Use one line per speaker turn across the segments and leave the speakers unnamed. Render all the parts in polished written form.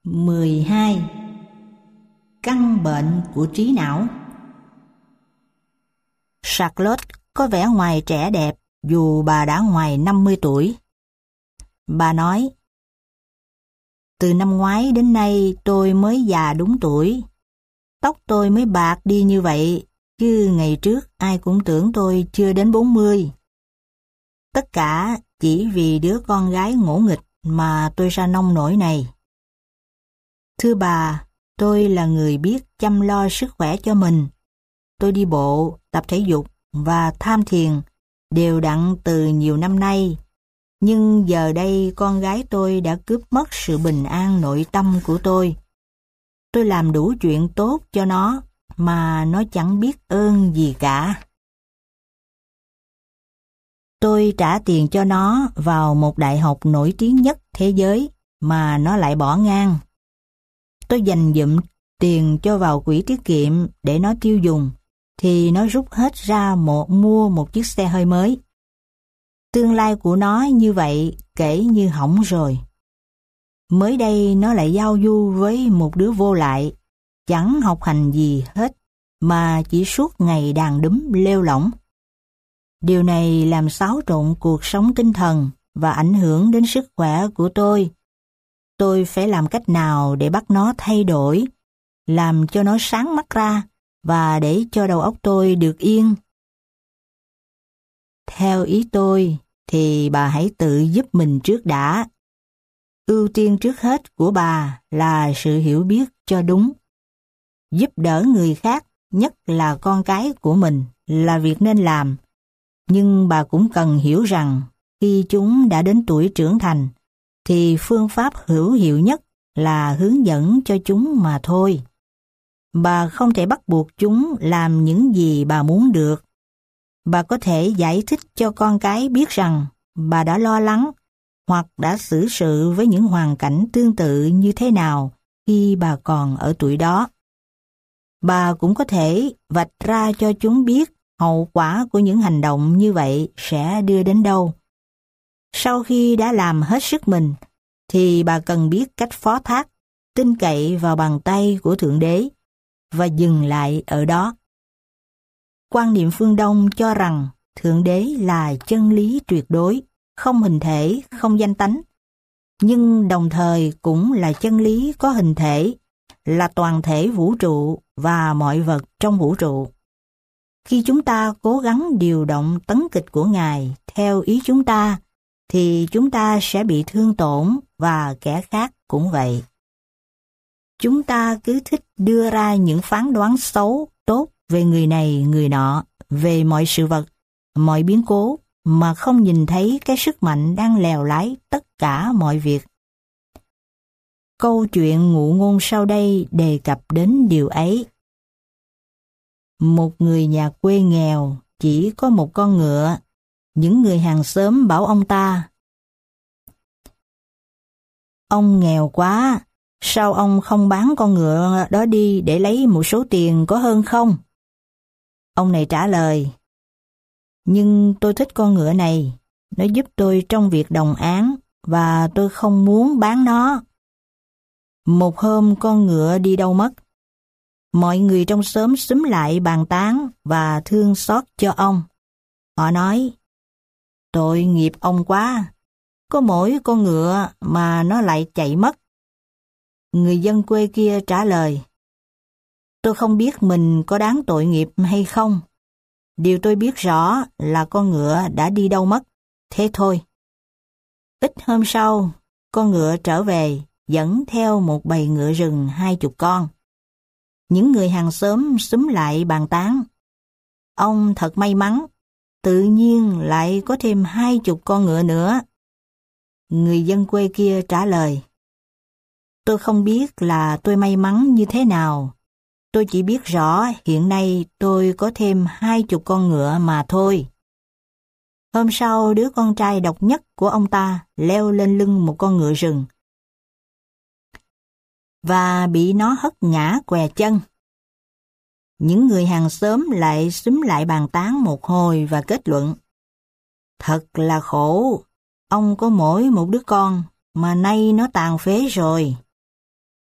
12. Căn bệnh của trí não. Charlotte có vẻ ngoài trẻ đẹp dù bà đã ngoài 50 tuổi. Bà nói, từ năm ngoái đến nay tôi mới già đúng tuổi. Tóc tôi mới bạc đi như vậy, chứ ngày trước ai cũng tưởng tôi chưa đến 40. Tất cả chỉ vì đứa con gái ngỗ nghịch mà tôi ra nông nỗi này. Thưa bà, tôi là người biết chăm lo sức khỏe cho mình. Tôi đi bộ, tập thể dục và tham thiền đều đặn từ nhiều năm nay. Nhưng giờ đây con gái tôi đã cướp mất sự bình an nội tâm của tôi. Tôi làm đủ chuyện tốt cho nó mà nó chẳng biết ơn gì cả. Tôi trả tiền cho nó vào một đại học nổi tiếng nhất thế giới mà nó lại bỏ ngang. Tôi dành dụm tiền cho vào quỹ tiết kiệm để nó tiêu dùng, thì nó rút hết ra mua một chiếc xe hơi mới. Tương lai của nó như vậy kể như hỏng rồi. Mới đây nó lại giao du với một đứa vô lại, chẳng học hành gì hết, mà chỉ suốt ngày đàn đúm lêu lỏng. Điều này làm xáo trộn cuộc sống tinh thần và ảnh hưởng đến sức khỏe của tôi. Tôi phải làm cách nào để bắt nó thay đổi, làm cho nó sáng mắt ra và để cho đầu óc tôi được yên. Theo ý tôi thì bà hãy tự giúp mình trước đã. Ưu tiên trước hết của bà là sự hiểu biết cho đúng. Giúp đỡ người khác, nhất là con cái của mình, là việc nên làm. Nhưng bà cũng cần hiểu rằng khi chúng đã đến tuổi trưởng thành, thì phương pháp hữu hiệu nhất là hướng dẫn cho chúng mà thôi. Bà không thể bắt buộc chúng làm những gì bà muốn được. Bà có thể giải thích cho con cái biết rằng bà đã lo lắng hoặc đã xử sự với những hoàn cảnh tương tự như thế nào khi bà còn ở tuổi đó. Bà cũng có thể vạch ra cho chúng biết hậu quả của những hành động như vậy sẽ đưa đến đâu. Sau khi đã làm hết sức mình, thì bà cần biết cách phó thác, tin cậy vào bàn tay của Thượng Đế và dừng lại ở đó. Quan niệm phương Đông cho rằng Thượng Đế là chân lý tuyệt đối, không hình thể, không danh tánh, nhưng đồng thời cũng là chân lý có hình thể, là toàn thể vũ trụ và mọi vật trong vũ trụ. Khi chúng ta cố gắng điều động tấn kịch của Ngài theo ý chúng ta, thì chúng ta sẽ bị thương tổn và kẻ khác cũng vậy. Chúng ta cứ thích đưa ra những phán đoán xấu, tốt về người này, người nọ, về mọi sự vật, mọi biến cố, mà không nhìn thấy cái sức mạnh đang lèo lái tất cả mọi việc. Câu chuyện ngụ ngôn sau đây đề cập đến điều ấy. Một người nhà quê nghèo, chỉ có một con ngựa. Những người hàng xóm bảo ông ta, ông nghèo quá, sao ông không bán con ngựa đó đi để lấy một số tiền có hơn không? Ông này trả lời, nhưng tôi thích con ngựa này, nó giúp tôi trong việc đồng áng và tôi không muốn bán nó. Một hôm con ngựa đi đâu mất. Mọi người trong xóm xúm lại bàn tán và thương xót cho ông. Họ nói, tội nghiệp ông quá, có mỗi con ngựa mà nó lại chạy mất. Người dân quê kia trả lời, tôi không biết mình có đáng tội nghiệp hay không. Điều tôi biết rõ là con ngựa đã đi đâu mất, thế thôi. Ít hôm sau, con ngựa trở về, dẫn theo một bầy ngựa rừng 20 con. Những người hàng xóm xúm lại bàn tán. Ông thật may mắn, tự nhiên lại có thêm 20 con ngựa nữa. Người dân quê kia trả lời, tôi không biết là tôi may mắn như thế nào. Tôi chỉ biết rõ hiện nay tôi có thêm 20 con ngựa mà thôi. Hôm sau, đứa con trai độc nhất của ông ta leo lên lưng một con ngựa rừng và bị nó hất ngã què chân. Những người hàng xóm lại xúm lại bàn tán một hồi và kết luận, thật là khổ, ông có mỗi một đứa con mà nay nó tàn phế rồi.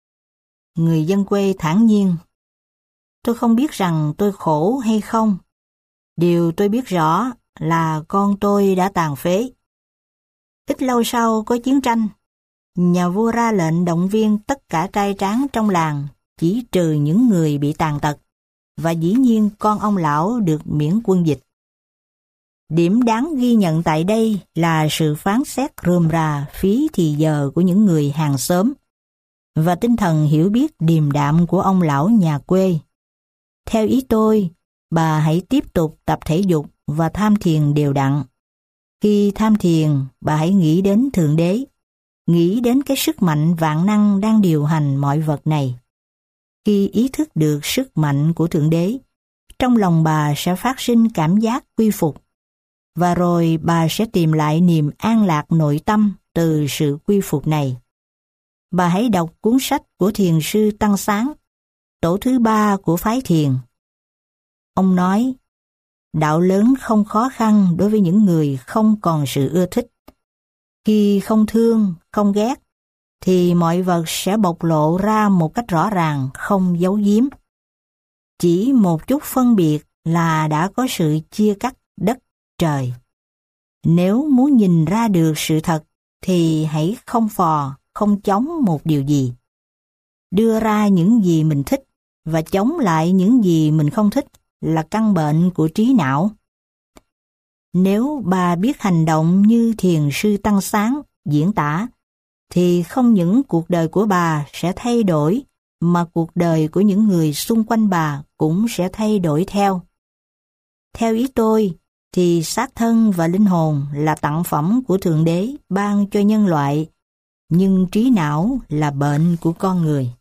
người dân quê thản nhiên. Tôi không biết rằng tôi khổ hay không. Điều tôi biết rõ là con tôi đã tàn phế. Ít lâu sau có chiến tranh. Nhà vua ra lệnh động viên tất cả trai tráng trong làng, chỉ trừ những người bị tàn tật, và dĩ nhiên con ông lão được miễn quân dịch. Điểm đáng ghi nhận tại đây là sự phán xét rườm rà phí thì giờ của những người hàng xóm, và tinh thần hiểu biết điềm đạm của ông lão nhà quê. Theo ý tôi, bà hãy tiếp tục tập thể dục và tham thiền đều đặn. Khi tham thiền, bà hãy nghĩ đến Thượng Đế, nghĩ đến cái sức mạnh vạn năng đang điều hành mọi vật này. Khi ý thức được sức mạnh của Thượng Đế, trong lòng bà sẽ phát sinh cảm giác quy phục, và rồi bà sẽ tìm lại niềm an lạc nội tâm từ sự quy phục này. Bà hãy đọc cuốn sách của Thiền sư Tăng Sáng, tổ thứ 3 của phái thiền. Ông nói, đạo lớn không khó khăn đối với những người không còn sự ưa thích. Khi không thương, không ghét, thì mọi vật sẽ bộc lộ ra một cách rõ ràng, không giấu giếm. Chỉ một chút phân biệt là đã có sự chia cắt đất trời. Nếu muốn nhìn ra được sự thật, thì hãy không phò, không chống một điều gì. Đưa ra những gì mình thích và chống lại những gì mình không thích là căn bệnh của trí não. Nếu bà biết hành động như Thiền sư Tăng Sáng diễn tả, thì không những cuộc đời của bà sẽ thay đổi, mà cuộc đời của những người xung quanh bà cũng sẽ thay đổi theo. Theo ý tôi, thì xác thân và linh hồn là tặng phẩm của Thượng Đế ban cho nhân loại, nhưng trí não là bệnh của con người.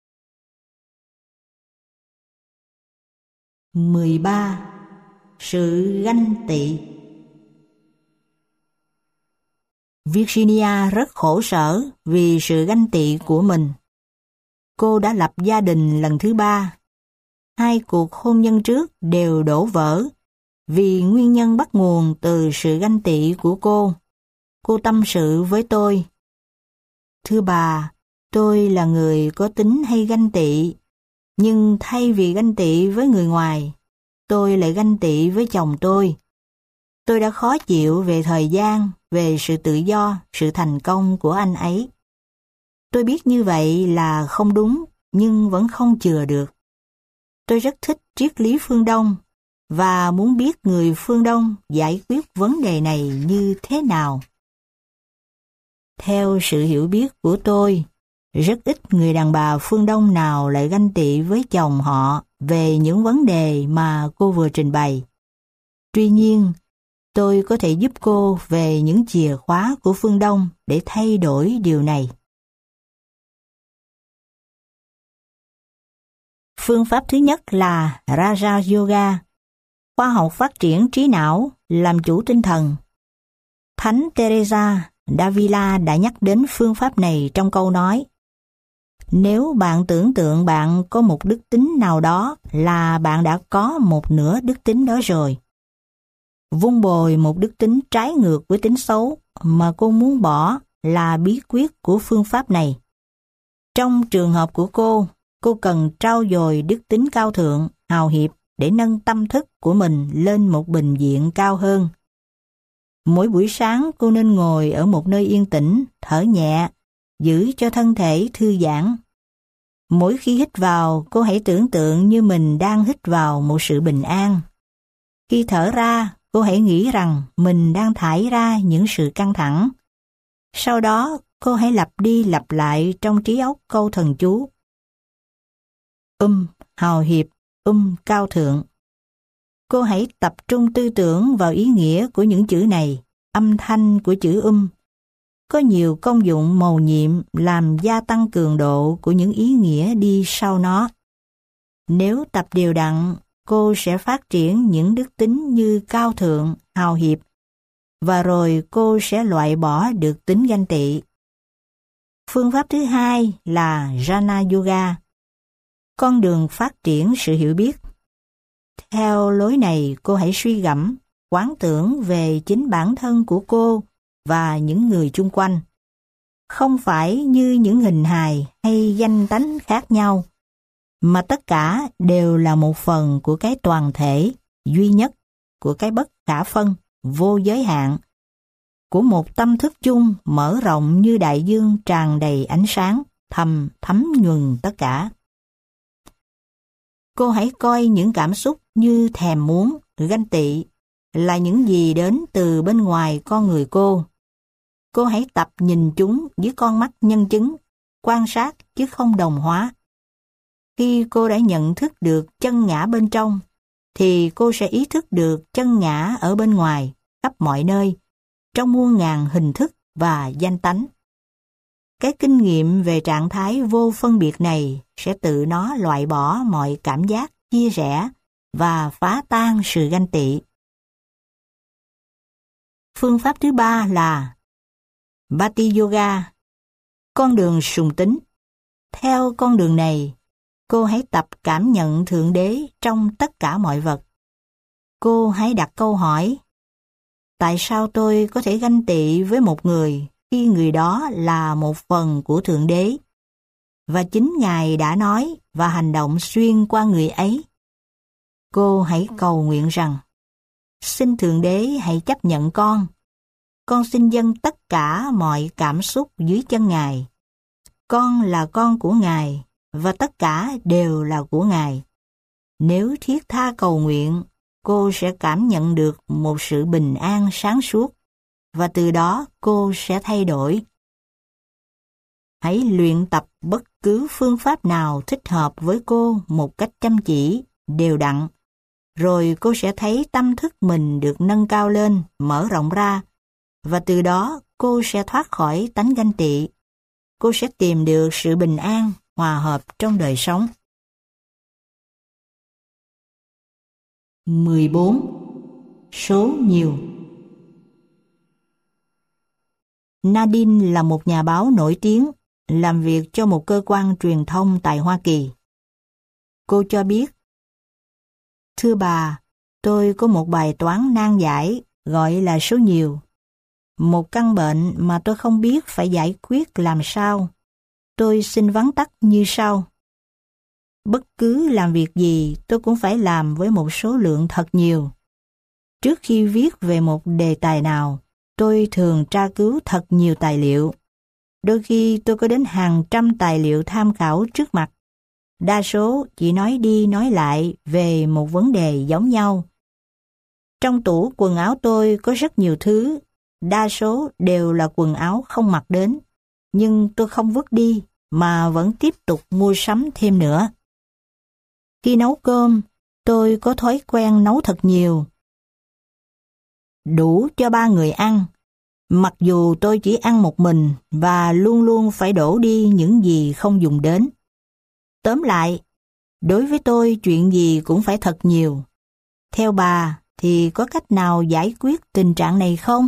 13. Sự ganh tị. Virginia rất khổ sở vì sự ganh tị của mình. Cô đã lập gia đình lần thứ 3. 2 cuộc hôn nhân trước đều đổ vỡ vì nguyên nhân bắt nguồn từ sự ganh tị của cô. Cô tâm sự với tôi. Thưa bà, tôi là người có tính hay ganh tị, nhưng thay vì ganh tị với người ngoài, tôi lại ganh tị với chồng tôi. Tôi đã khó chịu về thời gian, về sự tự do, sự thành công của anh ấy. Tôi biết như vậy là không đúng, nhưng vẫn không chừa được. Tôi rất thích triết lý phương Đông, và muốn biết người phương Đông giải quyết vấn đề này như thế nào. Theo sự hiểu biết của tôi, rất ít người đàn bà phương Đông nào lại ganh tị với chồng họ về những vấn đề mà cô vừa trình bày. Tuy nhiên, tôi có thể giúp cô về những chìa khóa của phương Đông để thay đổi điều này. Phương pháp thứ nhất là Raja Yoga, khoa học phát triển trí não, làm chủ tinh thần. Thánh Teresa d'Avila đã nhắc đến phương pháp này trong câu nói: nếu bạn tưởng tượng bạn có một đức tính nào đó là bạn đã có một nửa đức tính đó rồi. Vun bồi một đức tính trái ngược với tính xấu mà cô muốn bỏ là bí quyết của phương pháp này. Trong trường hợp của cô cần trau dồi đức tính cao thượng, hào hiệp để nâng tâm thức của mình lên một bình diện cao hơn. Mỗi buổi sáng cô nên ngồi ở một nơi yên tĩnh, thở nhẹ, giữ cho thân thể thư giãn. Mỗi khi hít vào, cô hãy tưởng tượng như mình đang hít vào một sự bình an. Khi thở ra, cô hãy nghĩ rằng mình đang thải ra những sự căng thẳng. Sau đó, cô hãy lặp đi lặp lại trong trí óc câu thần chú: hào hiệp, cao thượng. Cô hãy tập trung tư tưởng vào ý nghĩa của những chữ này. Âm thanh của chữ có nhiều công dụng mầu nhiệm làm gia tăng cường độ của những ý nghĩa đi sau nó. Nếu tập đều đặn, cô sẽ phát triển những đức tính như cao thượng, hào hiệp, và rồi cô sẽ loại bỏ được tính ganh tị. Phương pháp thứ hai là Jnana Yoga, con đường phát triển sự hiểu biết. Theo lối này, cô hãy suy gẫm, quán tưởng về chính bản thân của cô và những người chung quanh. không phải như những hình hài hay danh tánh khác nhau, mà tất cả đều là một phần của cái toàn thể, duy nhất, của cái bất khả phân, vô giới hạn, của một tâm thức chung mở rộng như đại dương tràn đầy ánh sáng, thấm nhuần tất cả. Cô hãy coi những cảm xúc như thèm muốn, ganh tị là những gì đến từ bên ngoài con người cô. Cô hãy tập nhìn chúng với con mắt nhân chứng, quan sát chứ không đồng hóa. Khi cô đã nhận thức được chân ngã bên trong, thì cô sẽ ý thức được chân ngã ở bên ngoài, khắp mọi nơi, trong muôn ngàn hình thức và danh tánh. Cái kinh nghiệm về trạng thái vô phân biệt này sẽ tự nó loại bỏ mọi cảm giác chia rẽ và phá tan sự ganh tị. Phương pháp thứ ba là Bhakti Yoga, con đường sùng tín. Theo con đường này, cô hãy tập cảm nhận Thượng Đế trong tất cả mọi vật. Cô hãy đặt câu hỏi: tại sao tôi có thể ganh tị với một người khi người đó là một phần của Thượng Đế? Và chính Ngài đã nói và hành động xuyên qua người ấy. Cô hãy cầu nguyện rằng: xin Thượng Đế hãy chấp nhận con. Con xin dâng tất cả mọi cảm xúc dưới chân Ngài. Con là con của Ngài và tất cả đều là của Ngài. Nếu thiết tha cầu nguyện, cô sẽ cảm nhận được một sự bình an sáng suốt và từ đó cô sẽ thay đổi. Hãy luyện tập bất cứ phương pháp nào thích hợp với cô một cách chăm chỉ, đều đặn. Rồi cô sẽ thấy tâm thức mình được nâng cao lên, mở rộng ra, và từ đó cô sẽ thoát khỏi tánh ganh tị. Cô sẽ tìm được sự bình an, hòa hợp trong đời sống. 14. Số nhiều. Nadine là một nhà báo nổi tiếng, làm việc cho một cơ quan truyền thông tại Hoa Kỳ. Cô cho biết: thưa bà, tôi có một bài toán nan giải gọi là số nhiều. Một căn bệnh mà tôi không biết phải giải quyết làm sao. Tôi xin vắn tắt như sau. Bất cứ làm việc gì tôi cũng phải làm với một số lượng thật nhiều. Trước khi viết về một đề tài nào, tôi thường tra cứu thật nhiều tài liệu. Đôi khi tôi có đến hàng trăm tài liệu tham khảo trước mặt. Đa số chỉ nói đi nói lại về một vấn đề giống nhau. Trong tủ quần áo tôi có rất nhiều thứ, đa số đều là quần áo không mặc đến, nhưng tôi không vứt đi mà vẫn tiếp tục mua sắm thêm nữa. Khi nấu cơm, tôi có thói quen nấu thật nhiều, đủ cho 3 người ăn, mặc dù tôi chỉ ăn một mình và luôn luôn phải đổ đi những gì không dùng đến. Tóm lại, đối với tôi chuyện gì cũng phải thật nhiều. Theo bà thì có cách nào giải quyết tình trạng này không?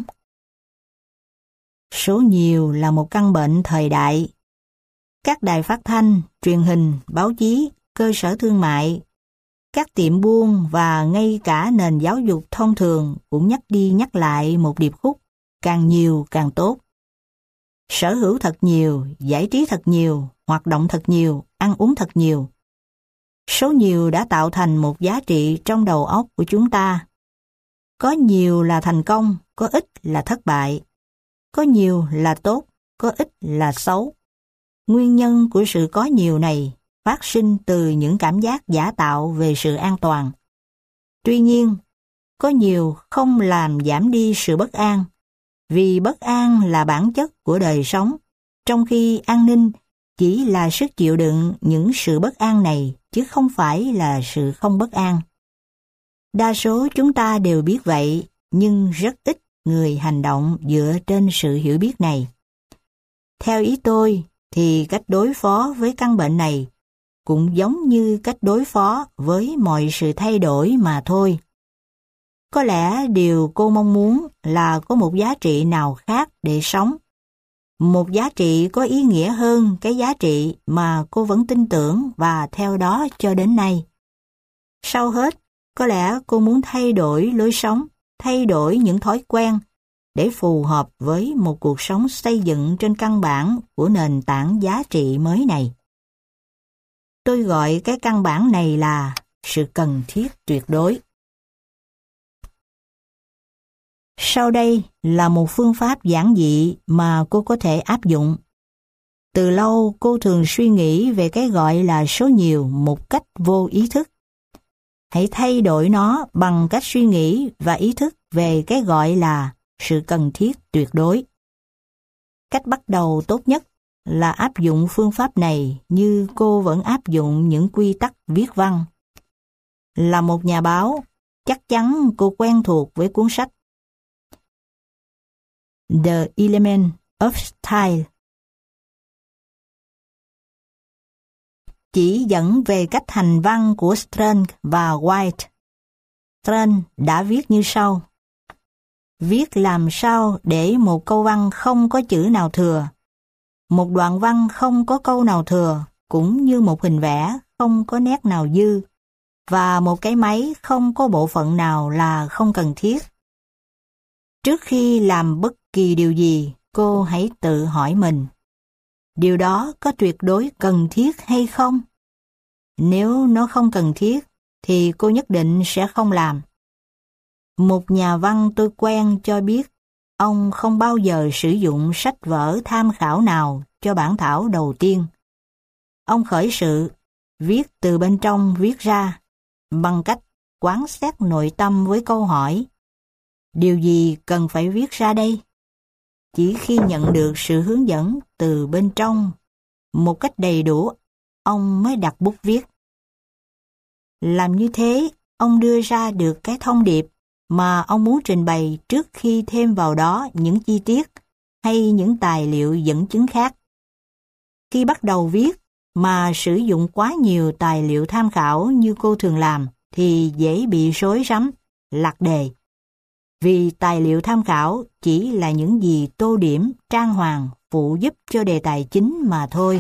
Số nhiều là một căn bệnh thời đại. Các đài phát thanh, truyền hình, báo chí, cơ sở thương mại, các tiệm buôn và ngay cả nền giáo dục thông thường cũng nhắc đi nhắc lại một điệp khúc: càng nhiều càng tốt. Sở hữu thật nhiều, giải trí thật nhiều, hoạt động thật nhiều, ăn uống thật nhiều. Số nhiều đã tạo thành một giá trị trong đầu óc của chúng ta. Có nhiều là thành công, có ít là thất bại. Có nhiều là tốt, có ít là xấu. Nguyên nhân của sự có nhiều này phát sinh từ những cảm giác giả tạo về sự an toàn. Tuy nhiên, có nhiều không làm giảm đi sự bất an, vì bất an là bản chất của đời sống, trong khi an ninh chỉ là sức chịu đựng những sự bất an này, chứ không phải là sự không bất an. Đa số chúng ta đều biết vậy, nhưng rất ít người hành động dựa trên sự hiểu biết này. Theo ý tôi, thì cách đối phó với căn bệnh này cũng giống như cách đối phó với mọi sự thay đổi mà thôi. Có lẽ điều cô mong muốn là có một giá trị nào khác để sống. Một giá trị có ý nghĩa hơn cái giá trị mà cô vẫn tin tưởng và theo đó cho đến nay. Sau hết, có lẽ cô muốn thay đổi lối sống, thay đổi những thói quen, để phù hợp với một cuộc sống xây dựng trên căn bản của nền tảng giá trị mới này. Tôi gọi cái căn bản này là sự cần thiết tuyệt đối. Sau đây là một phương pháp giản dị mà cô có thể áp dụng. Từ lâu cô thường suy nghĩ về cái gọi là số nhiều một cách vô ý thức. Hãy thay đổi nó bằng cách suy nghĩ và ý thức về cái gọi là sự cần thiết tuyệt đối. Cách bắt đầu tốt nhất là áp dụng phương pháp này như cô vẫn áp dụng những quy tắc viết văn. Là một nhà báo, chắc chắn cô quen thuộc với cuốn sách The Element of Style, chỉ dẫn về cách hành văn của Strunk và White. Strunk đã viết như sau: viết làm sao để một câu văn không có chữ nào thừa, một đoạn văn không có câu nào thừa, cũng như một hình vẽ không có nét nào dư, và một cái máy không có bộ phận nào là không cần thiết. Trước khi làm bất kỳ điều gì, cô hãy tự hỏi mình, điều đó có tuyệt đối cần thiết hay không? Nếu nó không cần thiết, thì cô nhất định sẽ không làm. Một nhà văn tôi quen cho biết, ông không bao giờ sử dụng sách vở tham khảo nào cho bản thảo đầu tiên. Ông khởi sự, viết từ bên trong viết ra, bằng cách quán xét nội tâm với câu hỏi: điều gì cần phải viết ra đây? Chỉ khi nhận được sự hướng dẫn từ bên trong một cách đầy đủ, ông mới đặt bút viết. Làm như thế, ông đưa ra được cái thông điệp mà ông muốn trình bày trước khi thêm vào đó những chi tiết hay những tài liệu dẫn chứng khác. Khi bắt đầu viết mà sử dụng quá nhiều tài liệu tham khảo như cô thường làm thì dễ bị rối rắm, lạc đề. Vì tài liệu tham khảo chỉ là những gì tô điểm, trang hoàng, phụ giúp cho đề tài chính mà thôi.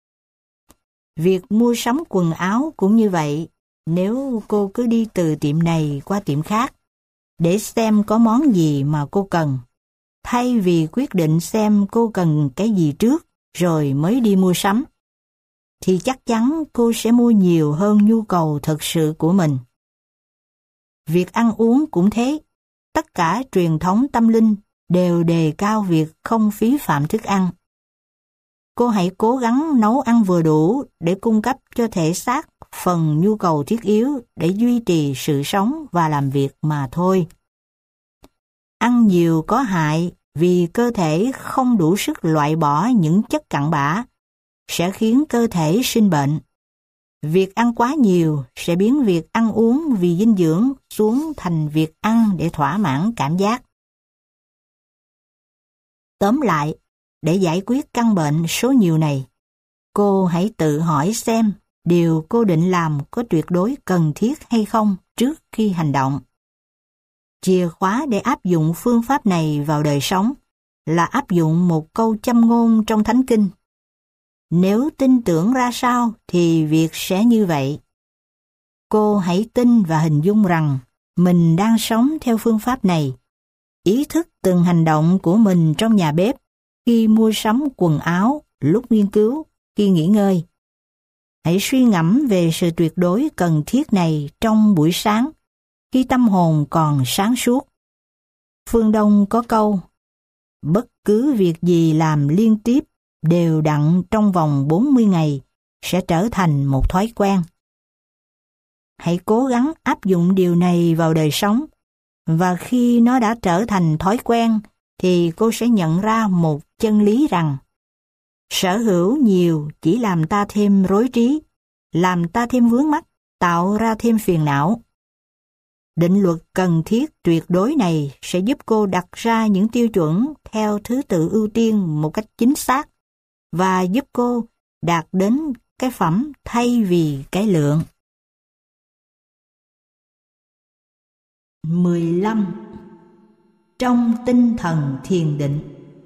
Việc mua sắm quần áo cũng như vậy. Nếu cô cứ đi từ tiệm này qua tiệm khác để xem có món gì mà cô cần, thay vì quyết định xem cô cần cái gì trước rồi mới đi mua sắm, thì chắc chắn cô sẽ mua nhiều hơn nhu cầu thực sự của mình. Việc ăn uống cũng thế. Tất cả truyền thống tâm linh đều đề cao việc không phí phạm thức ăn. Cô hãy cố gắng nấu ăn vừa đủ để cung cấp cho thể xác phần nhu cầu thiết yếu để duy trì sự sống và làm việc mà thôi. Ăn nhiều có hại vì cơ thể không đủ sức loại bỏ những chất cặn bã, sẽ khiến cơ thể sinh bệnh. Việc ăn quá nhiều sẽ biến việc ăn uống vì dinh dưỡng xuống thành việc ăn để thỏa mãn cảm giác. Tóm lại, để giải quyết căn bệnh số nhiều này, cô hãy tự hỏi xem điều cô định làm có tuyệt đối cần thiết hay không trước khi hành động. Chìa khóa để áp dụng phương pháp này vào đời sống là áp dụng một câu châm ngôn trong Thánh Kinh. Nếu tin tưởng ra sao thì việc sẽ như vậy. Cô hãy tin và hình dung rằng mình đang sống theo phương pháp này. Ý thức từng hành động của mình trong nhà bếp, khi mua sắm quần áo, lúc nghiên cứu, khi nghỉ ngơi. Hãy suy ngẫm về sự tuyệt đối cần thiết này trong buổi sáng, khi tâm hồn còn sáng suốt. Phương Đông có câu: bất cứ việc gì làm liên tiếp đều đặn trong vòng 40 ngày sẽ trở thành một thói quen. Hãy cố gắng áp dụng điều này vào đời sống, và khi nó đã trở thành thói quen thì cô sẽ nhận ra một chân lý rằng sở hữu nhiều chỉ làm ta thêm rối trí, làm ta thêm vướng mắc, tạo ra thêm phiền não. Định luật cần thiết tuyệt đối này sẽ giúp cô đặt ra những tiêu chuẩn theo thứ tự ưu tiên một cách chính xác và giúp cô đạt đến cái phẩm thay vì cái lượng. 15. Trong tinh thần thiền định.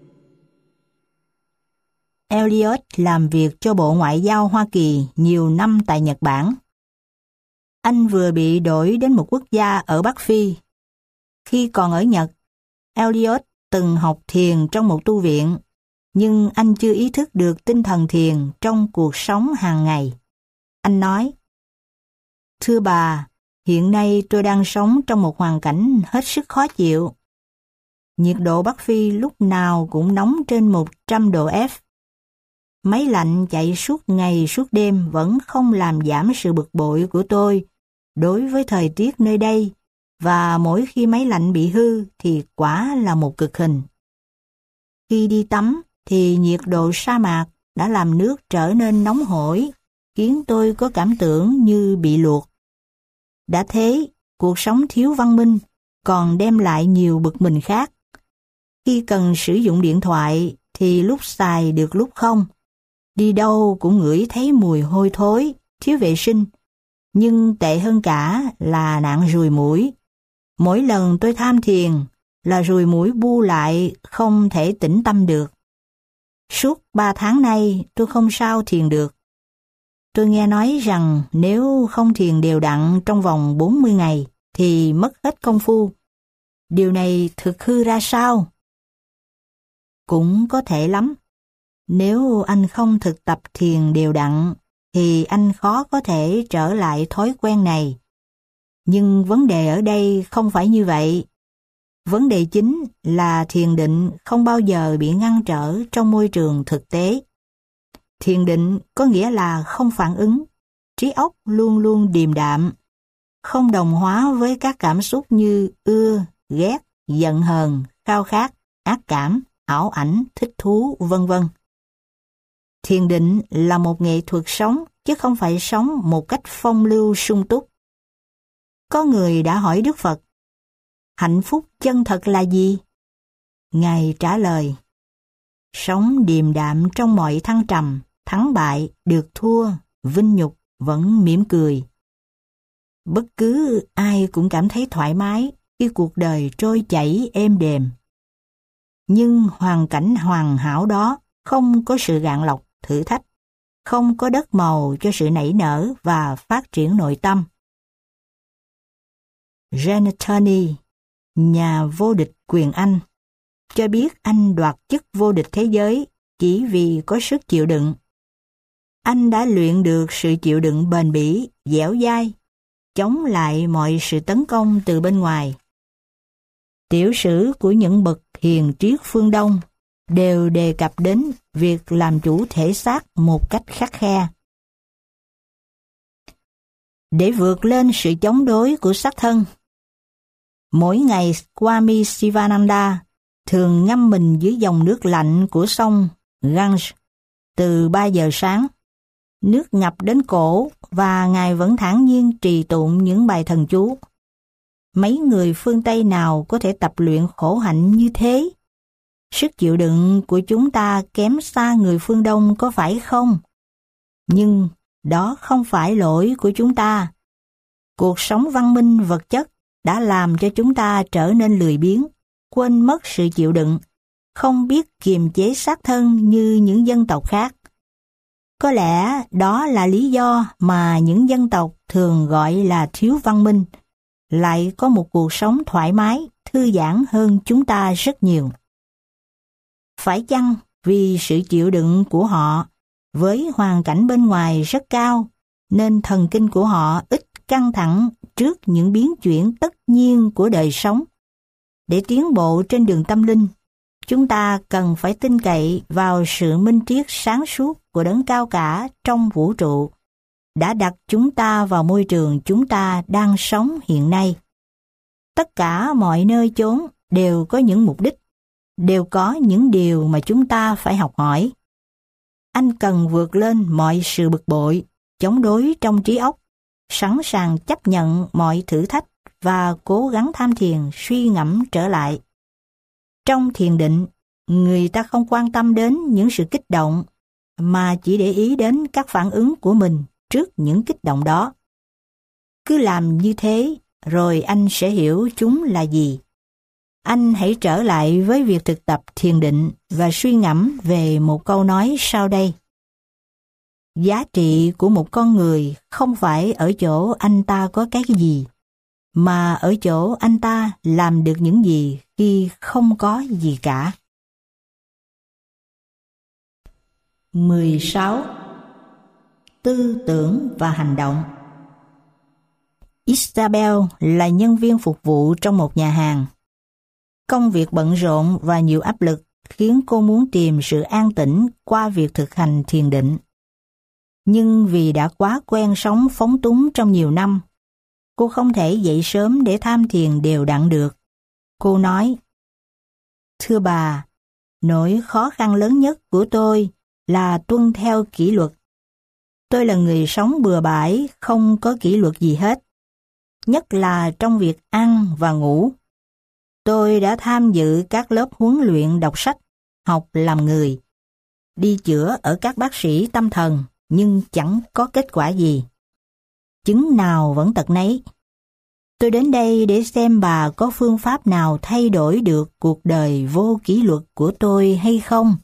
Eliot làm việc cho Bộ Ngoại giao Hoa Kỳ nhiều năm tại Nhật Bản. Anh vừa bị đổi đến một quốc gia ở Bắc Phi. Khi còn ở Nhật, Eliot từng học thiền trong một tu viện, nhưng anh chưa ý thức được tinh thần thiền trong cuộc sống hàng ngày. Anh nói, thưa bà, hiện nay tôi đang sống trong một hoàn cảnh hết sức khó chịu. Nhiệt độ Bắc Phi lúc nào cũng nóng trên 100 độ F. Máy lạnh chạy suốt ngày suốt đêm vẫn không làm giảm sự bực bội của tôi đối với thời tiết nơi đây, và mỗi khi máy lạnh bị hư thì quả là một cực hình. Khi đi tắm thì nhiệt độ sa mạc đã làm nước trở nên nóng hổi, khiến tôi có cảm tưởng như bị luộc. Đã thế, cuộc sống thiếu văn minh còn đem lại nhiều bực mình khác. Khi cần sử dụng điện thoại thì lúc xài được lúc không. Đi đâu cũng ngửi thấy mùi hôi thối, thiếu vệ sinh. Nhưng tệ hơn cả là nạn ruồi muỗi. Mỗi lần tôi tham thiền là ruồi muỗi bu lại không thể tĩnh tâm được. Suốt 3 tháng nay tôi không sao thiền được. Tôi nghe nói rằng nếu không thiền đều đặn trong vòng 40 ngày thì mất hết công phu. Điều này thực hư ra sao? Cũng có thể lắm. Nếu anh không thực tập thiền đều đặn thì anh khó có thể trở lại thói quen này. Nhưng vấn đề ở đây không phải như vậy. Vấn đề chính là thiền định không bao giờ bị ngăn trở trong môi trường thực tế. Thiền định có nghĩa là không phản ứng, trí óc luôn luôn điềm đạm, không đồng hóa với các cảm xúc như ưa, ghét, giận hờn, khao khát, ác cảm, ảo ảnh, thích thú, vân vân. Thiền định là một nghệ thuật sống, chứ không phải sống một cách phong lưu sung túc. Có người đã hỏi Đức Phật, hạnh phúc chân thật là gì? Ngài trả lời, sống điềm đạm trong mọi thăng trầm, thắng bại, được thua, vinh nhục, vẫn mỉm cười. Bất cứ ai cũng cảm thấy thoải mái khi cuộc đời trôi chảy êm đềm. Nhưng hoàn cảnh hoàn hảo đó không có sự gạn lọc, thử thách, không có đất màu cho sự nảy nở và phát triển nội tâm. Jane Turney, nhà vô địch quyền Anh, cho biết anh đoạt chức vô địch thế giới chỉ vì có sức chịu đựng. Anh đã luyện được sự chịu đựng bền bỉ, dẻo dai, chống lại mọi sự tấn công từ bên ngoài. Tiểu sử của những bậc hiền triết phương Đông đều đề cập đến việc làm chủ thể xác một cách khắt khe. Để vượt lên sự chống đối của xác thân, mỗi ngày Swami Sivananda thường ngâm mình dưới dòng nước lạnh của sông Ganges từ 3 giờ sáng. Nước ngập đến cổ và Ngài vẫn thản nhiên trì tụng những bài thần chú. Mấy người phương Tây nào có thể tập luyện khổ hạnh như thế? Sức chịu đựng của chúng ta kém xa người phương Đông có phải không? Nhưng đó không phải lỗi của chúng ta. Cuộc sống văn minh vật chất đã làm cho chúng ta trở nên lười biếng, quên mất sự chịu đựng, không biết kiềm chế xác thân như những dân tộc khác. Có lẽ đó là lý do mà những dân tộc thường gọi là thiếu văn minh, lại có một cuộc sống thoải mái, thư giãn hơn chúng ta rất nhiều. Phải chăng vì sự chịu đựng của họ với hoàn cảnh bên ngoài rất cao, nên thần kinh của họ ít căng thẳng trước những biến chuyển tất nhiên của đời sống? Để tiến bộ trên đường tâm linh, chúng ta cần phải tin cậy vào sự minh triết sáng suốt của đấng cao cả trong vũ trụ, đã đặt chúng ta vào môi trường chúng ta đang sống hiện nay. Tất cả mọi nơi chốn đều có những mục đích, đều có những điều mà chúng ta phải học hỏi. Anh cần vượt lên mọi sự bực bội, chống đối trong trí óc, sẵn sàng chấp nhận mọi thử thách và cố gắng tham thiền suy ngẫm trở lại. Trong thiền định, người ta không quan tâm đến những sự kích động, mà chỉ để ý đến các phản ứng của mình trước những kích động đó. Cứ làm như thế, rồi anh sẽ hiểu chúng là gì. Anh hãy trở lại với việc thực tập thiền định và suy ngẫm về một câu nói sau đây. Giá trị của một con người không phải ở chỗ anh ta có cái gì, mà ở chỗ anh ta làm được những gì khi không có gì cả. 16. Tư tưởng và hành động. Isabel là nhân viên phục vụ trong một nhà hàng. Công việc bận rộn và nhiều áp lực khiến cô muốn tìm sự an tĩnh qua việc thực hành thiền định. Nhưng vì đã quá quen sống phóng túng trong nhiều năm, cô không thể dậy sớm để tham thiền đều đặn được. Cô nói, thưa bà, nỗi khó khăn lớn nhất của tôi là tuân theo kỷ luật. Tôi là người sống bừa bãi, không có kỷ luật gì hết, nhất là trong việc ăn và ngủ. Tôi đã tham dự các lớp huấn luyện đọc sách, học làm người, đi chữa ở các bác sĩ tâm thần, nhưng chẳng có kết quả gì. Chứng nào vẫn tật nấy. Tôi đến đây để xem bà có phương pháp nào thay đổi được cuộc đời vô kỷ luật của tôi hay không.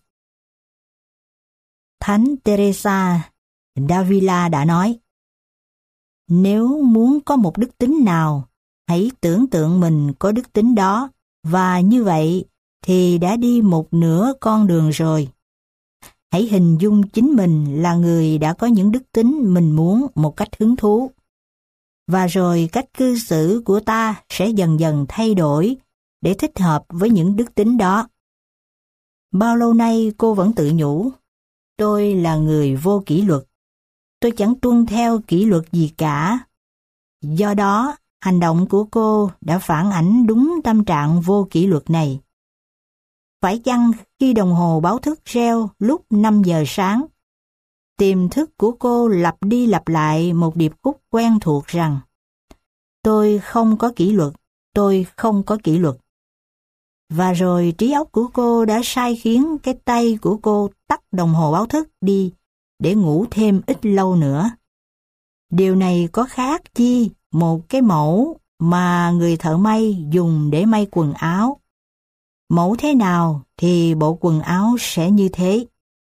Thánh Teresa d'Avila đã nói, nếu muốn có một đức tính nào, hãy tưởng tượng mình có đức tính đó, và như vậy thì đã đi một nửa con đường rồi. Hãy hình dung chính mình là người đã có những đức tính mình muốn một cách hứng thú. Và rồi cách cư xử của ta sẽ dần dần thay đổi để thích hợp với những đức tính đó. Bao lâu nay cô vẫn tự nhủ, tôi là người vô kỷ luật. Tôi chẳng tuân theo kỷ luật gì cả. Do đó, hành động của cô đã phản ảnh đúng tâm trạng vô kỷ luật này. Phải chăng khi đồng hồ báo thức reo lúc 5 giờ sáng, tiềm thức của cô lặp đi lặp lại một điệp khúc quen thuộc rằng tôi không có kỷ luật, tôi không có kỷ luật. Và rồi trí óc của cô đã sai khiến cái tay của cô tắt đồng hồ báo thức đi để ngủ thêm ít lâu nữa. Điều này có khác chi một cái mẫu mà người thợ may dùng để may quần áo. Mẫu thế nào thì bộ quần áo sẽ như thế.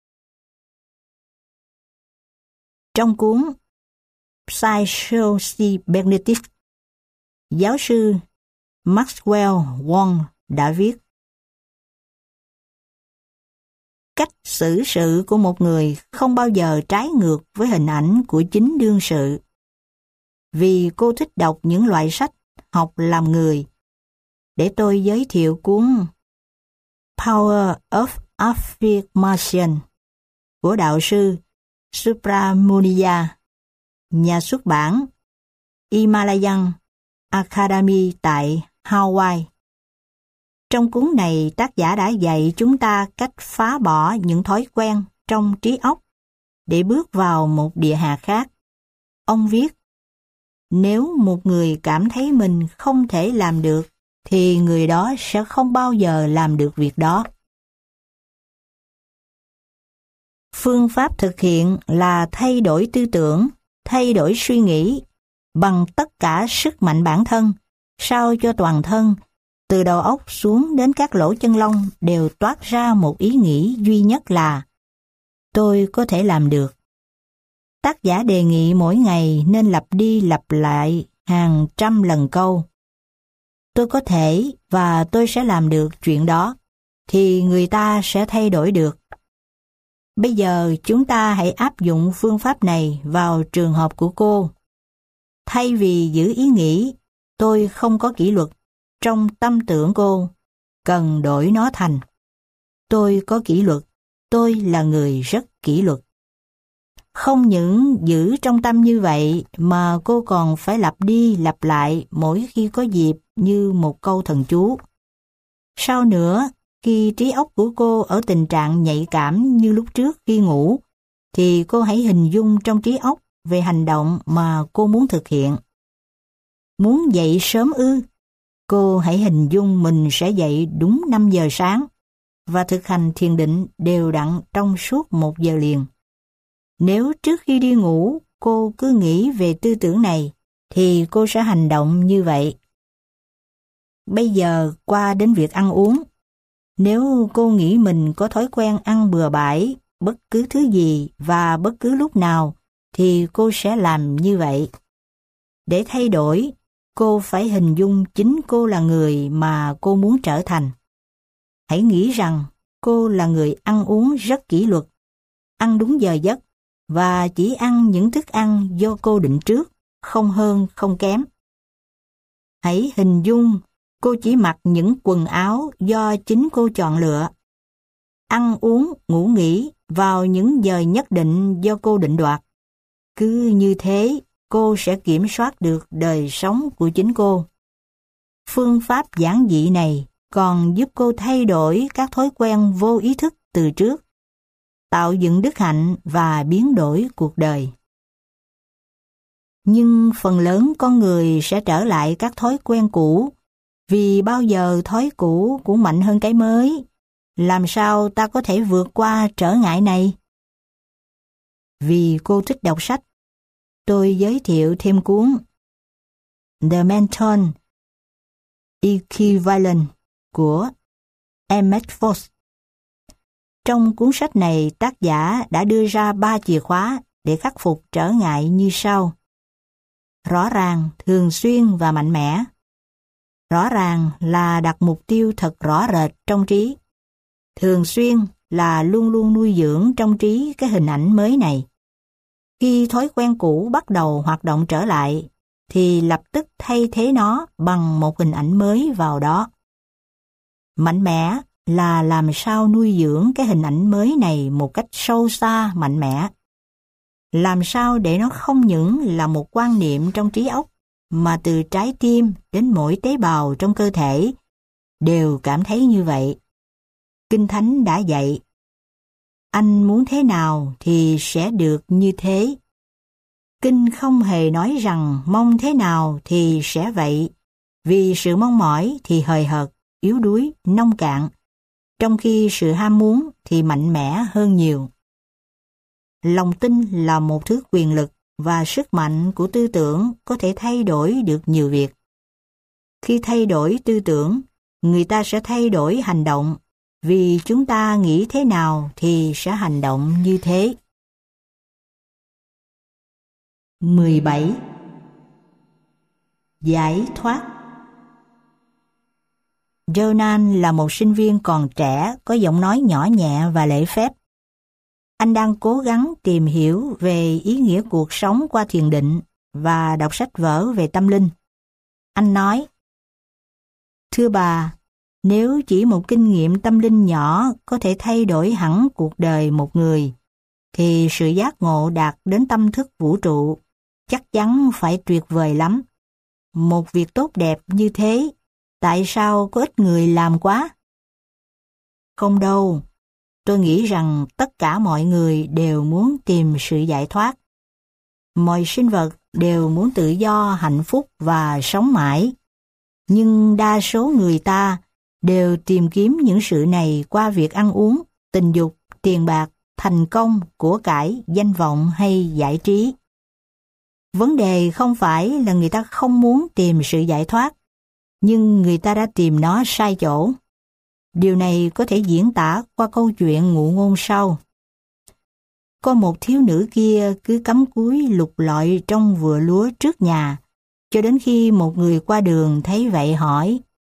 Trong cuốn Psychology Benedict, giáo sư Maxwell Wong đã viết, cách xử sự của một người không bao giờ trái ngược với hình ảnh của chính đương sự. Vì cô thích đọc những loại sách học làm người, để tôi giới thiệu cuốn Power of Affirmation của đạo sư Subramanian, nhà xuất bản Himalayan Academy tại Hawaii. Trong cuốn này, tác giả đã dạy chúng ta cách phá bỏ những thói quen trong trí óc để bước vào một địa hạt khác. Ông viết, nếu một người cảm thấy mình không thể làm được, thì người đó sẽ không bao giờ làm được việc đó. Phương pháp thực hiện là thay đổi tư tưởng, thay đổi suy nghĩ, bằng tất cả sức mạnh bản thân, sao cho toàn thân, từ đầu óc xuống đến các lỗ chân lông đều toát ra một ý nghĩ duy nhất là tôi có thể làm được. Tác giả đề nghị mỗi ngày nên lặp đi lặp lại hàng trăm lần câu tôi có thể và tôi sẽ làm được chuyện đó, thì người ta sẽ thay đổi được. Bây giờ chúng ta hãy áp dụng phương pháp này vào trường hợp của cô. Thay vì giữ ý nghĩ tôi không có kỷ luật trong tâm tưởng cô, cần đổi nó thành tôi có kỷ luật, tôi là người rất kỷ luật. Không những giữ trong tâm như vậy mà cô còn phải lặp đi lặp lại mỗi khi có dịp như một câu thần chú. Sau nữa, khi trí óc của cô ở tình trạng nhạy cảm như lúc trước khi ngủ, thì cô hãy hình dung trong trí óc về hành động mà cô muốn thực hiện. Muốn dậy sớm ư? Cô hãy hình dung mình sẽ dậy đúng 5 giờ sáng và thực hành thiền định đều đặn trong suốt 1 giờ liền. Nếu trước khi đi ngủ cô cứ nghĩ về tư tưởng này, thì cô sẽ hành động như vậy. Bây giờ qua đến việc ăn uống. Nếu cô nghĩ mình có thói quen ăn bừa bãi bất cứ thứ gì và bất cứ lúc nào, thì cô sẽ làm như vậy. Để thay đổi, cô phải hình dung chính cô là người mà cô muốn trở thành. Hãy nghĩ rằng cô là người ăn uống rất kỷ luật, ăn đúng giờ giấc và chỉ ăn những thức ăn do cô định trước, không hơn không kém. Hãy hình dung cô chỉ mặc những quần áo do chính cô chọn lựa, ăn uống, ngủ nghỉ vào những giờ nhất định do cô định đoạt. Cứ như thế, cô sẽ kiểm soát được đời sống của chính cô. Phương pháp giản dị này còn giúp cô thay đổi các thói quen vô ý thức từ trước, tạo dựng đức hạnh và biến đổi cuộc đời. Nhưng phần lớn con người sẽ trở lại các thói quen cũ, vì bao giờ thói cũ cũng mạnh hơn cái mới. Làm sao ta có thể vượt qua trở ngại này? Vì cô thích đọc sách, tôi giới thiệu thêm cuốn The Mental Equivalent của Emmett Fox. Trong cuốn sách này, tác giả đã đưa ra 3 chìa khóa để khắc phục trở ngại như sau. Rõ ràng, thường xuyên và mạnh mẽ. Rõ ràng là đặt mục tiêu thật rõ rệt trong trí. Thường xuyên là luôn luôn nuôi dưỡng trong trí cái hình ảnh mới này. Khi thói quen cũ bắt đầu hoạt động trở lại, thì lập tức thay thế nó bằng một hình ảnh mới vào đó. Mạnh mẽ là làm sao nuôi dưỡng cái hình ảnh mới này một cách sâu xa, mạnh mẽ. Làm sao để nó không những là một quan niệm trong trí óc, mà từ trái tim đến mỗi tế bào trong cơ thể đều cảm thấy như vậy. Kinh Thánh đã dạy, anh muốn thế nào thì sẽ được như thế. Kinh không hề nói rằng mong thế nào thì sẽ vậy, vì sự mong mỏi thì hời hợt, yếu đuối, nông cạn, trong khi sự ham muốn thì mạnh mẽ hơn nhiều. Lòng tin là một thứ quyền lực và sức mạnh của tư tưởng có thể thay đổi được nhiều việc. Khi thay đổi tư tưởng, người ta sẽ thay đổi hành động, vì chúng ta nghĩ thế nào thì sẽ hành động như thế. 17. Giải thoát. Jonan là một sinh viên còn trẻ, có giọng nói nhỏ nhẹ và lễ phép. Anh đang cố gắng tìm hiểu về ý nghĩa cuộc sống qua thiền định và đọc sách vở về tâm linh. Anh nói, thưa bà, nếu chỉ một kinh nghiệm tâm linh nhỏ có thể thay đổi hẳn cuộc đời một người, thì sự giác ngộ đạt đến tâm thức vũ trụ chắc chắn phải tuyệt vời lắm. Một việc tốt đẹp như thế, tại sao có ít người làm quá? Không đâu, tôi nghĩ rằng tất cả mọi người đều muốn tìm sự giải thoát. Mọi sinh vật đều muốn tự do, hạnh phúc và sống mãi. Nhưng đa số người ta đều tìm kiếm những sự này qua việc ăn uống, tình dục, tiền bạc, thành công, của cải, danh vọng hay giải trí. Vấn đề không phải là người ta không muốn tìm sự giải thoát, nhưng người ta đã tìm nó sai chỗ. Điều này có thể diễn tả qua câu chuyện ngụ ngôn sau. Có một thiếu nữ kia cứ cắm cúi lục lọi trong vựa lúa trước nhà, cho đến khi một người qua đường thấy vậy hỏi,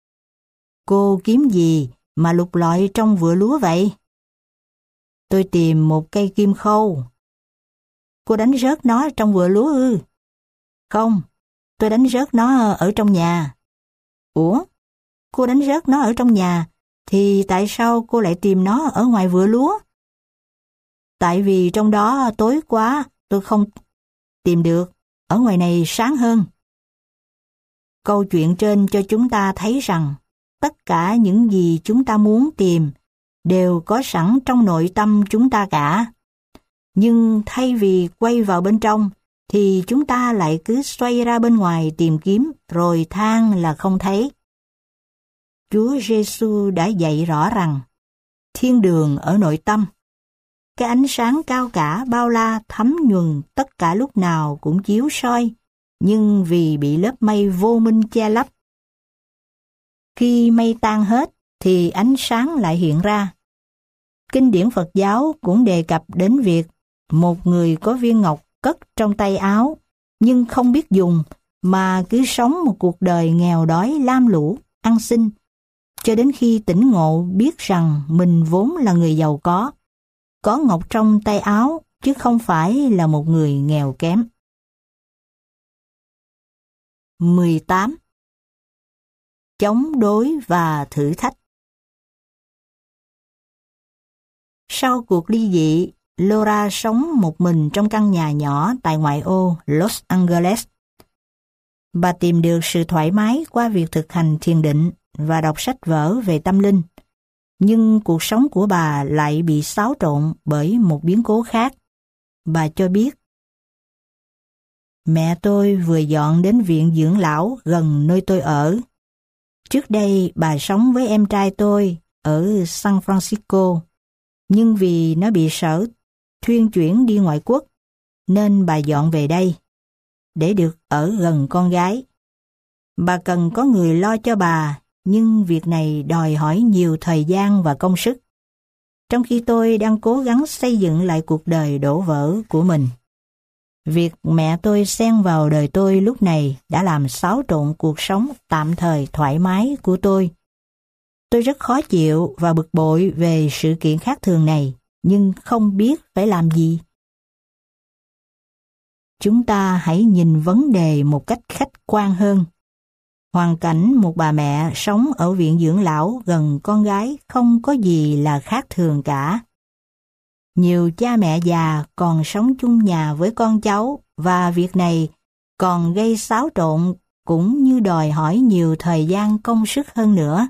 cô kiếm gì mà lục lọi trong vựa lúa vậy? Tôi tìm một cây kim khâu. Cô đánh rớt nó trong vựa lúa ư? Không, tôi đánh rớt nó ở trong nhà. Ủa, cô đánh rớt nó ở trong nhà, thì tại sao cô lại tìm nó ở ngoài vựa lúa? Tại vì trong đó tối quá, tôi không tìm được, ở ngoài này sáng hơn. Câu chuyện trên cho chúng ta thấy rằng, tất cả những gì chúng ta muốn tìm đều có sẵn trong nội tâm chúng ta cả. Nhưng thay vì quay vào bên trong, thì chúng ta lại cứ xoay ra bên ngoài tìm kiếm, rồi than là không thấy. Chúa Giêsu đã dạy rõ rằng, thiên đường ở nội tâm. Cái ánh sáng cao cả bao la thấm nhuần tất cả lúc nào cũng chiếu soi, nhưng vì bị lớp mây vô minh che lấp. Khi mây tan hết, thì ánh sáng lại hiện ra. Kinh điển Phật giáo cũng đề cập đến việc một người có viên ngọc cất trong tay áo, nhưng không biết dùng, mà cứ sống một cuộc đời nghèo đói lam lũ, ăn xin, cho đến khi tỉnh ngộ biết rằng mình vốn là người giàu có ngọc trong tay áo, chứ không phải là một người nghèo kém. 18. Chống đối và thử thách. Sau cuộc ly dị, Laura sống một mình trong căn nhà nhỏ tại ngoại ô Los Angeles. Bà tìm được sự thoải mái qua việc thực hành thiền định và đọc sách vở về tâm linh. Nhưng cuộc sống của bà lại bị xáo trộn bởi một biến cố khác. Bà cho biết, mẹ tôi vừa dọn đến viện dưỡng lão gần nơi tôi ở. Trước đây bà sống với em trai tôi ở San Francisco, nhưng vì nó bị sở thuyên chuyển đi ngoại quốc, nên bà dọn về đây, để được ở gần con gái. Bà cần có người lo cho bà, nhưng việc này đòi hỏi nhiều thời gian và công sức, trong khi tôi đang cố gắng xây dựng lại cuộc đời đổ vỡ của mình. Việc mẹ tôi xen vào đời tôi lúc này đã làm xáo trộn cuộc sống tạm thời thoải mái của tôi. Tôi rất khó chịu và bực bội về sự kiện khác thường này, nhưng không biết phải làm gì. Chúng ta hãy nhìn vấn đề một cách khách quan hơn. Hoàn cảnh một bà mẹ sống ở viện dưỡng lão gần con gái không có gì là khác thường cả. Nhiều cha mẹ già còn sống chung nhà với con cháu, và việc này còn gây xáo trộn cũng như đòi hỏi nhiều thời gian công sức hơn nữa.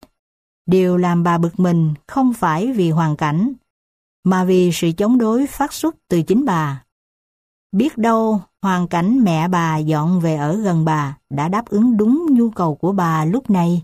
Điều làm bà bực mình không phải vì hoàn cảnh, mà vì sự chống đối phát xuất từ chính bà. Biết đâu hoàn cảnh mẹ bà dọn về ở gần bà đã đáp ứng đúng nhu cầu của bà lúc này.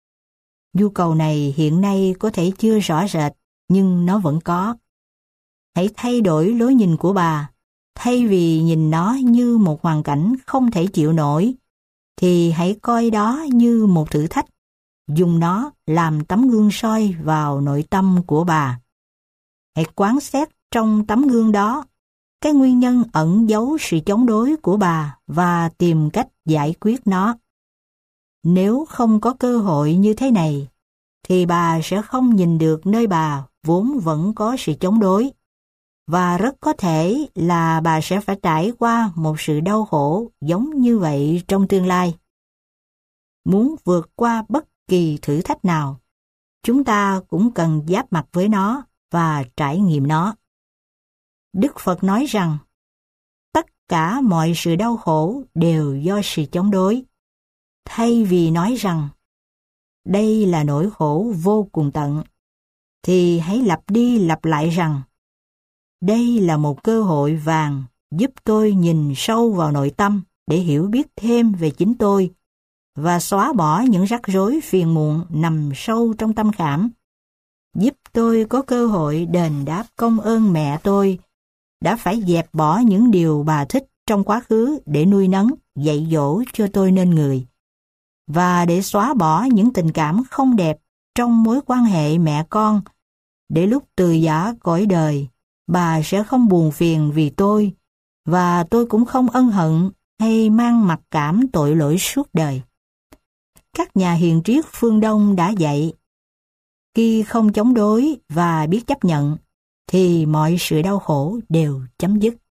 Nhu cầu này hiện nay có thể chưa rõ rệt, nhưng nó vẫn có. Hãy thay đổi lối nhìn của bà. Thay vì nhìn nó như một hoàn cảnh không thể chịu nổi, thì hãy coi đó như một thử thách. Dùng nó làm tấm gương soi vào nội tâm của bà. Hãy quán xét trong tấm gương đó cái nguyên nhân ẩn giấu sự chống đối của bà và tìm cách giải quyết nó. Nếu không có cơ hội như thế này, thì bà sẽ không nhìn được nơi bà vốn vẫn có sự chống đối, và rất có thể là bà sẽ phải trải qua một sự đau khổ giống như vậy trong tương lai. Muốn vượt qua bất kỳ thử thách nào, chúng ta cũng cần giáp mặt với nó và trải nghiệm nó. Đức Phật nói rằng, tất cả mọi sự đau khổ đều do sự chống đối. Thay vì nói rằng, đây là nỗi khổ vô cùng tận, thì hãy lặp đi lặp lại rằng, đây là một cơ hội vàng giúp tôi nhìn sâu vào nội tâm để hiểu biết thêm về chính tôi và xóa bỏ những rắc rối phiền muộn nằm sâu trong tâm khảm. Giúp tôi có cơ hội đền đáp công ơn mẹ tôi đã phải dẹp bỏ những điều bà thích trong quá khứ để nuôi nấng, dạy dỗ cho tôi nên người, và để xóa bỏ những tình cảm không đẹp trong mối quan hệ mẹ con, để lúc từ giã cõi đời, bà sẽ không buồn phiền vì tôi, và tôi cũng không ân hận hay mang mặc cảm tội lỗi suốt đời. Các nhà hiền triết phương Đông đã dạy, khi không chống đối và biết chấp nhận, thì mọi sự đau khổ đều chấm dứt.